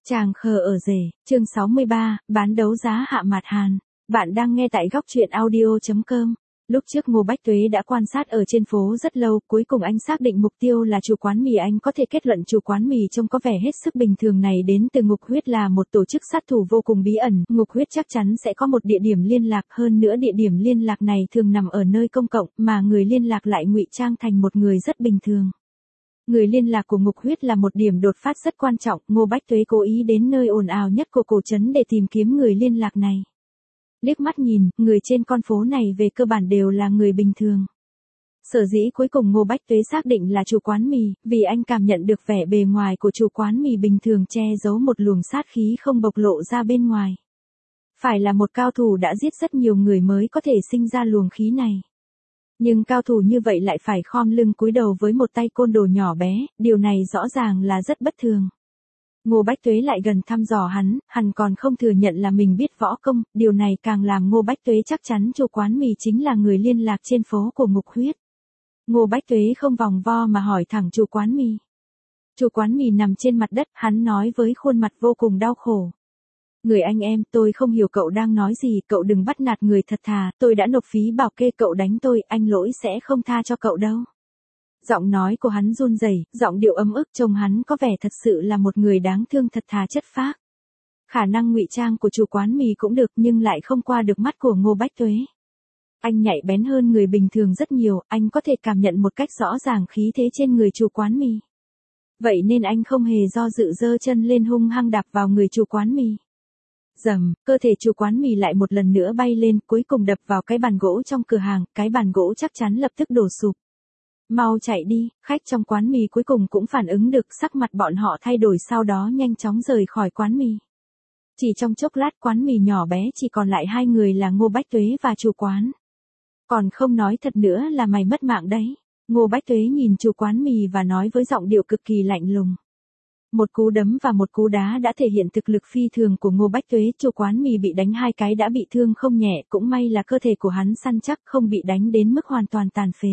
Chàng khờ ở rể, chương 63, bán đấu giá Hạ Mạt Hàn. Bạn đang nghe tại góc truyện audio.com. Lúc trước Ngô Bách Tuế đã quan sát ở trên phố rất lâu, cuối cùng anh xác định mục tiêu là chủ quán mì. Anh có thể kết luận chủ quán mì trông có vẻ hết sức bình thường này đến từ Ngục Huyết là một tổ chức sát thủ vô cùng bí ẩn. Ngục Huyết chắc chắn sẽ có một địa điểm liên lạc, hơn nữa địa điểm liên lạc này thường nằm ở nơi công cộng, mà người liên lạc lại ngụy trang thành một người rất bình thường. Người liên lạc của Ngục Huyết là một điểm đột phát rất quan trọng, Ngô Bách Tuế cố ý đến nơi ồn ào nhất của cổ trấn để tìm kiếm người liên lạc này. Liếc mắt nhìn, người trên con phố này về cơ bản đều là người bình thường. Sở dĩ cuối cùng Ngô Bách Tuế xác định là chủ quán mì, vì anh cảm nhận được vẻ bề ngoài của chủ quán mì bình thường che giấu một luồng sát khí không bộc lộ ra bên ngoài. Phải là một cao thủ đã giết rất nhiều người mới có thể sinh ra luồng khí này. Nhưng cao thủ như vậy lại phải khom lưng cúi đầu với một tay côn đồ nhỏ bé, điều này rõ ràng là rất bất thường. Ngô Bách Tuế lại gần thăm dò hắn còn không thừa nhận là mình biết võ công, điều này càng làm Ngô Bách Tuế chắc chắn chủ quán mì chính là người liên lạc trên phố của Ngục Huyết. Ngô Bách Tuế không vòng vo mà hỏi thẳng chủ quán mì. Chủ quán mì nằm trên mặt đất, hắn nói với khuôn mặt vô cùng đau khổ. Người anh em, tôi không hiểu cậu đang nói gì, cậu đừng bắt nạt người thật thà, tôi đã nộp phí bảo kê, cậu đánh tôi, anh Lỗi sẽ không tha cho cậu đâu. Giọng nói của hắn run rẩy, giọng điệu ấm ức, trông hắn có vẻ thật sự là một người đáng thương thật thà chất phác. Khả năng ngụy trang của chủ quán mì cũng được nhưng lại không qua được mắt của Ngô Bách Tuế. Anh nhạy bén hơn người bình thường rất nhiều, anh có thể cảm nhận một cách rõ ràng khí thế trên người chủ quán mì. Vậy nên anh không hề do dự giơ chân lên hung hăng đạp vào người chủ quán mì. Rầm, cơ thể chủ quán mì lại một lần nữa bay lên, cuối cùng đập vào cái bàn gỗ trong cửa hàng, cái bàn gỗ chắc chắn lập tức đổ sụp. Mau chạy đi, khách trong quán mì cuối cùng cũng phản ứng được, sắc mặt bọn họ thay đổi sau đó nhanh chóng rời khỏi quán mì. Chỉ trong chốc lát quán mì nhỏ bé chỉ còn lại hai người là Ngô Bách Tuế và chủ quán. Còn không nói thật nữa là mày mất mạng đấy. Ngô Bách Tuế nhìn chủ quán mì và nói với giọng điệu cực kỳ lạnh lùng. Một cú đấm và một cú đá đã thể hiện thực lực phi thường của Ngô Bách Tuế, chủ quán mì bị đánh hai cái đã bị thương không nhẹ, cũng may là cơ thể của hắn săn chắc không bị đánh đến mức hoàn toàn tàn phế.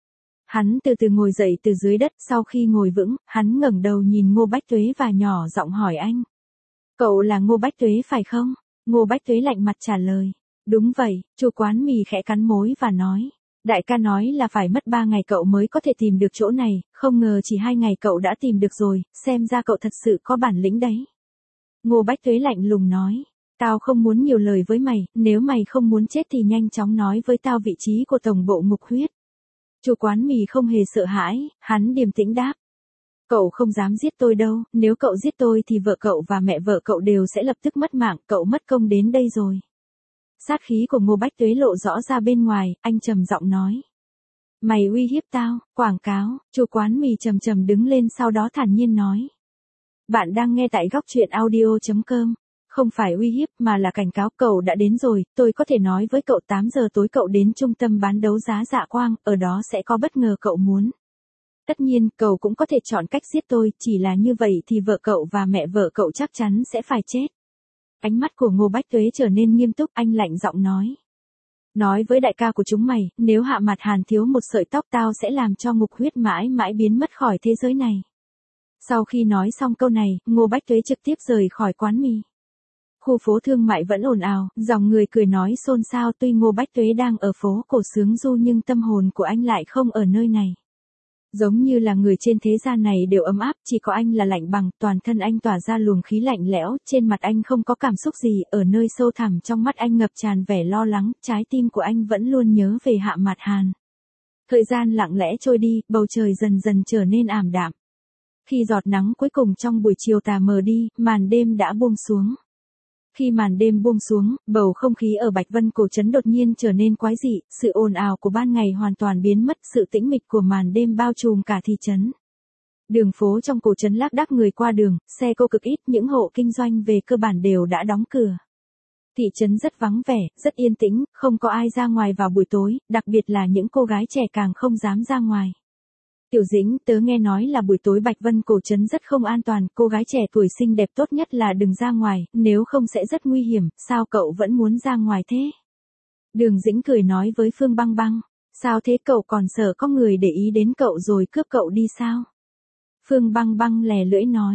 Hắn từ từ ngồi dậy từ dưới đất, sau khi ngồi vững, hắn ngẩng đầu nhìn Ngô Bách Tuế và nhỏ giọng hỏi anh. Cậu là Ngô Bách Tuế phải không? Ngô Bách Tuế lạnh mặt trả lời. Đúng vậy, chủ quán mì khẽ cắn môi và nói. Đại ca nói là phải mất 3 ngày cậu mới có thể tìm được chỗ này, không ngờ chỉ 2 ngày cậu đã tìm được rồi, xem ra cậu thật sự có bản lĩnh đấy. Ngô Bách Tuế lạnh lùng nói, tao không muốn nhiều lời với mày, nếu mày không muốn chết thì nhanh chóng nói với tao vị trí của tổng bộ Ngục Huyết. Chủ quán mì không hề sợ hãi, hắn điềm tĩnh đáp. Cậu không dám giết tôi đâu, nếu cậu giết tôi thì vợ cậu và mẹ vợ cậu đều sẽ lập tức mất mạng, cậu mất công đến đây rồi. Sát khí của Ngô Bách Tuế lộ rõ ra bên ngoài, anh trầm giọng nói. Mày uy hiếp tao, quảng cáo, chủ quán mì trầm trầm đứng lên sau đó thản nhiên nói. Bạn đang nghe tại góc truyện audio.com, không phải uy hiếp mà là cảnh cáo, cậu đã đến rồi, tôi có thể nói với cậu 8 giờ tối cậu đến trung tâm bán đấu giá Dạ Quang, ở đó sẽ có bất ngờ cậu muốn. Tất nhiên, cậu cũng có thể chọn cách giết tôi, chỉ là như vậy thì vợ cậu và mẹ vợ cậu chắc chắn sẽ phải chết. Ánh mắt của Ngô Bách Tuế trở nên nghiêm túc, anh lạnh giọng nói. Nói với đại ca của chúng mày, nếu Hạ Mạt Hàn thiếu một sợi tóc tao sẽ làm cho Ngục Huyết mãi mãi biến mất khỏi thế giới này. Sau khi nói xong câu này, Ngô Bách Tuế trực tiếp rời khỏi quán mì. Khu phố thương mại vẫn ồn ào, dòng người cười nói xôn xao, tuy Ngô Bách Tuế đang ở phố cổ sướng du nhưng tâm hồn của anh lại không ở nơi này. Giống như là người trên thế gian này đều ấm áp, chỉ có anh là lạnh bằng, toàn thân anh tỏa ra luồng khí lạnh lẽo, trên mặt anh không có cảm xúc gì, ở nơi sâu thẳm trong mắt anh ngập tràn vẻ lo lắng, trái tim của anh vẫn luôn nhớ về Hạ Mạt Hàn. Thời gian lặng lẽ trôi đi, bầu trời dần dần trở nên ảm đạm. Khi giọt nắng cuối cùng trong buổi chiều tà mờ đi, màn đêm đã buông xuống. Khi màn đêm buông xuống, bầu không khí ở Bạch Vân cổ trấn đột nhiên trở nên quái dị, sự ồn ào của ban ngày hoàn toàn biến mất, sự tĩnh mịch của màn đêm bao trùm cả thị trấn. Đường phố trong cổ trấn lác đác người qua đường, xe cộ cực ít, những hộ kinh doanh về cơ bản đều đã đóng cửa. Thị trấn rất vắng vẻ, rất yên tĩnh, không có ai ra ngoài vào buổi tối, đặc biệt là những cô gái trẻ càng không dám ra ngoài. Tiểu Dĩnh, tớ nghe nói là buổi tối Bạch Vân cổ trấn rất không an toàn, cô gái trẻ tuổi xinh đẹp tốt nhất là đừng ra ngoài, nếu không sẽ rất nguy hiểm, sao cậu vẫn muốn ra ngoài thế? Đường Dĩnh cười nói với Phương Băng Băng, sao thế cậu còn sợ có người để ý đến cậu rồi cướp cậu đi sao? Phương Băng Băng lè lưỡi nói,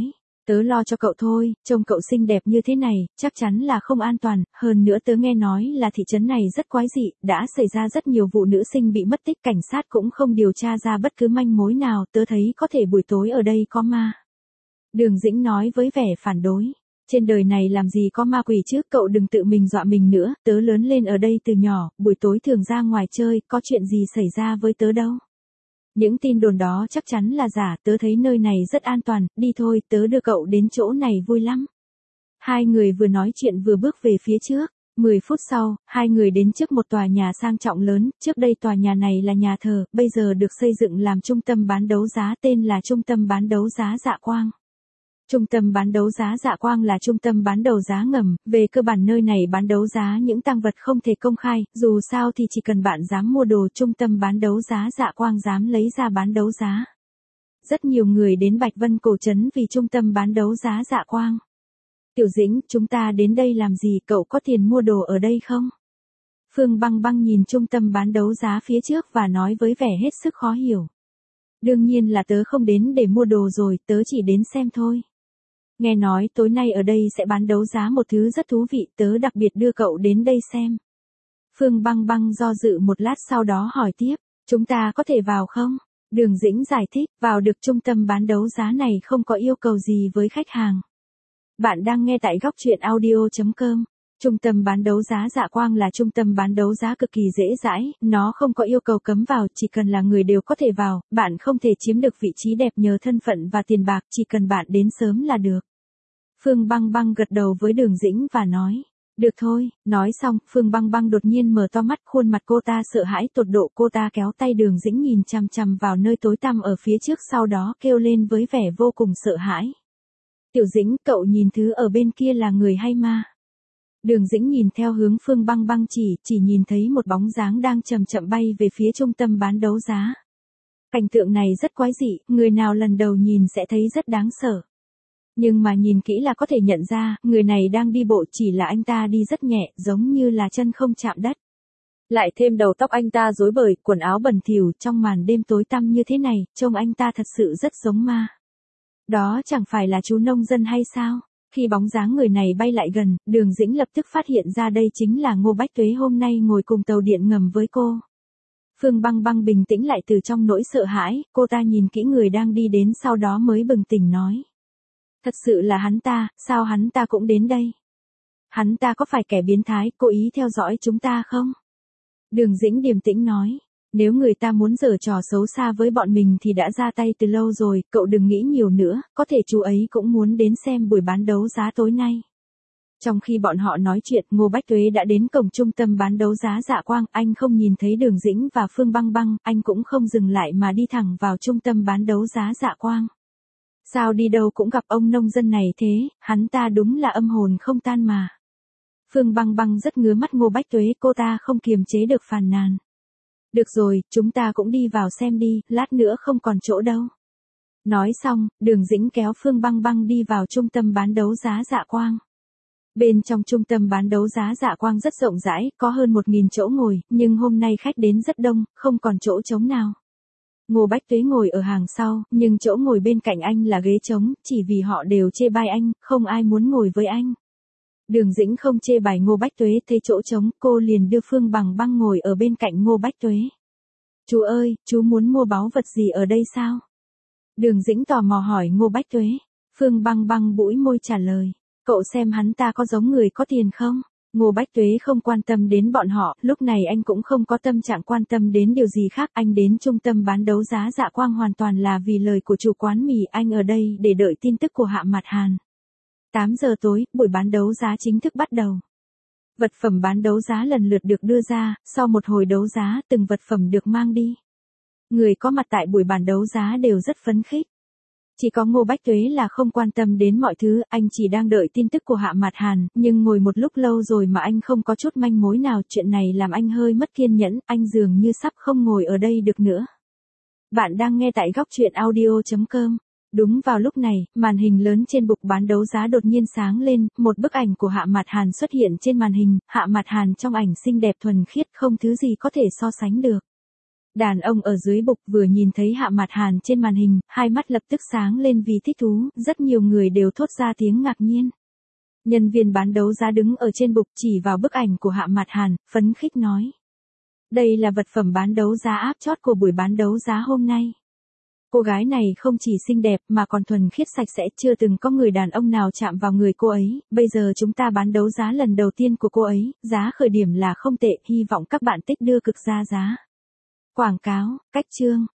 Tớ lo cho cậu thôi, trông cậu xinh đẹp như thế này, chắc chắn là không an toàn, hơn nữa tớ nghe nói là thị trấn này rất quái dị, đã xảy ra rất nhiều vụ nữ sinh bị mất tích, cảnh sát cũng không điều tra ra bất cứ manh mối nào, tớ thấy có thể buổi tối ở đây có ma. Đường Dĩnh nói với vẻ phản đối. Trên đời này làm gì có ma quỷ chứ, cậu đừng tự mình dọa mình nữa, tớ lớn lên ở đây từ nhỏ, buổi tối thường ra ngoài chơi, có chuyện gì xảy ra với tớ đâu. Những tin đồn đó chắc chắn là giả, tớ thấy nơi này rất an toàn, đi thôi, tớ đưa cậu đến chỗ này vui lắm. Hai người vừa nói chuyện vừa bước về phía trước. 10 phút sau, hai người đến trước một tòa nhà sang trọng lớn, trước đây tòa nhà này là nhà thờ, bây giờ được xây dựng làm trung tâm bán đấu giá, tên là Trung tâm bán đấu giá Dạ Quang. Trung tâm bán đấu giá Dạ Quang là trung tâm bán đấu giá ngầm, về cơ bản nơi này bán đấu giá những tang vật không thể công khai, dù sao thì chỉ cần bạn dám mua đồ trung tâm bán đấu giá Dạ Quang dám lấy ra bán đấu giá. Rất nhiều người đến Bạch Vân Cổ Trấn vì trung tâm bán đấu giá Dạ Quang. Tiểu Dĩnh, chúng ta đến đây làm gì, cậu có tiền mua đồ ở đây không? Phương Băng Băng nhìn trung tâm bán đấu giá phía trước và nói với vẻ hết sức khó hiểu. Đương nhiên là tớ không đến để mua đồ rồi, tớ chỉ đến xem thôi. Nghe nói tối nay ở đây sẽ bán đấu giá một thứ rất thú vị, tớ đặc biệt đưa cậu đến đây xem. Phương Băng Băng do dự một lát sau đó hỏi tiếp, chúng ta có thể vào không? Đường Dĩnh giải thích, vào được, trung tâm bán đấu giá này không có yêu cầu gì với khách hàng. Bạn đang nghe tại góc truyện audio.com. Trung tâm bán đấu giá Dạ Quang là trung tâm bán đấu giá cực kỳ dễ dãi, nó không có yêu cầu cấm vào, chỉ cần là người đều có thể vào, bạn không thể chiếm được vị trí đẹp nhờ thân phận và tiền bạc, chỉ cần bạn đến sớm là được. Phương Băng Băng gật đầu với Đường Dĩnh và nói, được thôi, nói xong, Phương Băng Băng đột nhiên mở to mắt, khuôn mặt cô ta sợ hãi tột độ, cô ta kéo tay Đường Dĩnh nhìn chằm chằm vào nơi tối tăm ở phía trước, sau đó kêu lên với vẻ vô cùng sợ hãi. Tiểu Dĩnh, cậu nhìn thứ ở bên kia là người hay ma? Đường Dĩnh nhìn theo hướng Phương Băng Băng chỉ nhìn thấy một bóng dáng đang chậm chậm bay về phía trung tâm bán đấu giá. Cảnh tượng này rất quái dị, người nào lần đầu nhìn sẽ thấy rất đáng sợ. Nhưng mà nhìn kỹ là có thể nhận ra, người này đang đi bộ, chỉ là anh ta đi rất nhẹ, giống như là chân không chạm đất. Lại thêm đầu tóc anh ta rối bời, quần áo bẩn thỉu, trong màn đêm tối tăm như thế này, trông anh ta thật sự rất giống ma. Đó chẳng phải là chú nông dân hay sao? Khi bóng dáng người này bay lại gần, Đường Dĩnh lập tức phát hiện ra đây chính là Ngô Bách Tuế hôm nay ngồi cùng tàu điện ngầm với cô. Phương Băng Băng bình tĩnh lại từ trong nỗi sợ hãi, cô ta nhìn kỹ người đang đi đến sau đó mới bừng tỉnh nói. Thật sự là hắn ta, sao hắn ta cũng đến đây? Hắn ta có phải kẻ biến thái, cố ý theo dõi chúng ta không? Đường Dĩnh điềm tĩnh nói. Nếu người ta muốn giở trò xấu xa với bọn mình thì đã ra tay từ lâu rồi, cậu đừng nghĩ nhiều nữa, có thể chú ấy cũng muốn đến xem buổi bán đấu giá tối nay. Trong khi bọn họ nói chuyện, Ngô Bách Tuế đã đến cổng trung tâm bán đấu giá Dạ Quang, anh không nhìn thấy Đường Dĩnh và Phương Băng Băng, anh cũng không dừng lại mà đi thẳng vào trung tâm bán đấu giá Dạ Quang. Sao đi đâu cũng gặp ông nông dân này thế, hắn ta đúng là âm hồn không tan mà. Phương Băng Băng rất ngứa mắt Ngô Bách Tuế, cô ta không kiềm chế được phàn nàn. Được rồi, chúng ta cũng đi vào xem đi, lát nữa không còn chỗ đâu. Nói xong, Đường Dĩnh kéo Phương Băng Băng đi vào trung tâm bán đấu giá Dạ Quang. Bên trong trung tâm bán đấu giá Dạ Quang rất rộng rãi, có hơn 1.000 chỗ ngồi, nhưng hôm nay khách đến rất đông, không còn chỗ trống nào. Ngô Bách Tuế ngồi ở hàng sau, nhưng chỗ ngồi bên cạnh anh là ghế trống, chỉ vì họ đều chê bai anh, không ai muốn ngồi với anh. Đường Dĩnh không chê bài Ngô Bách Tuế, thấy chỗ trống, cô liền đưa Phương Băng Băng ngồi ở bên cạnh Ngô Bách Tuế. Chú ơi, chú muốn mua báu vật gì ở đây sao? Đường Dĩnh tò mò hỏi Ngô Bách Tuế. Phương Băng Băng bũi môi trả lời. Cậu xem hắn ta có giống người có tiền không? Ngô Bách Tuế không quan tâm đến bọn họ, lúc này anh cũng không có tâm trạng quan tâm đến điều gì khác. Anh đến trung tâm bán đấu giá Dạ Quang hoàn toàn là vì lời của chủ quán mì, anh ở đây để đợi tin tức của Hạ Mạt Hàn. 8 giờ tối, buổi bán đấu giá chính thức bắt đầu. Vật phẩm bán đấu giá lần lượt được đưa ra, sau một hồi đấu giá, từng vật phẩm được mang đi. Người có mặt tại buổi bán đấu giá đều rất phấn khích. Chỉ có Ngô Bách Tuế là không quan tâm đến mọi thứ, anh chỉ đang đợi tin tức của Hạ Mạt Hàn, nhưng ngồi một lúc lâu rồi mà anh không có chút manh mối nào, chuyện này làm anh hơi mất kiên nhẫn, anh dường như sắp không ngồi ở đây được nữa. Bạn đang nghe tại góc truyện audio.com. Đúng vào lúc này, màn hình lớn trên bục bán đấu giá đột nhiên sáng lên, một bức ảnh của Hạ Mạt Hàn xuất hiện trên màn hình, Hạ Mạt Hàn trong ảnh xinh đẹp thuần khiết, không thứ gì có thể so sánh được. Đàn ông ở dưới bục vừa nhìn thấy Hạ Mạt Hàn trên màn hình, hai mắt lập tức sáng lên vì thích thú, rất nhiều người đều thốt ra tiếng ngạc nhiên. Nhân viên bán đấu giá đứng ở trên bục chỉ vào bức ảnh của Hạ Mạt Hàn, phấn khích nói. Đây là vật phẩm bán đấu giá áp chót của buổi bán đấu giá hôm nay. Cô gái này không chỉ xinh đẹp mà còn thuần khiết sạch sẽ, chưa từng có người đàn ông nào chạm vào người cô ấy, bây giờ chúng ta bán đấu giá lần đầu tiên của cô ấy, giá khởi điểm là không tệ, hy vọng các bạn tích đưa cực ra giá. Quảng cáo, cách chương.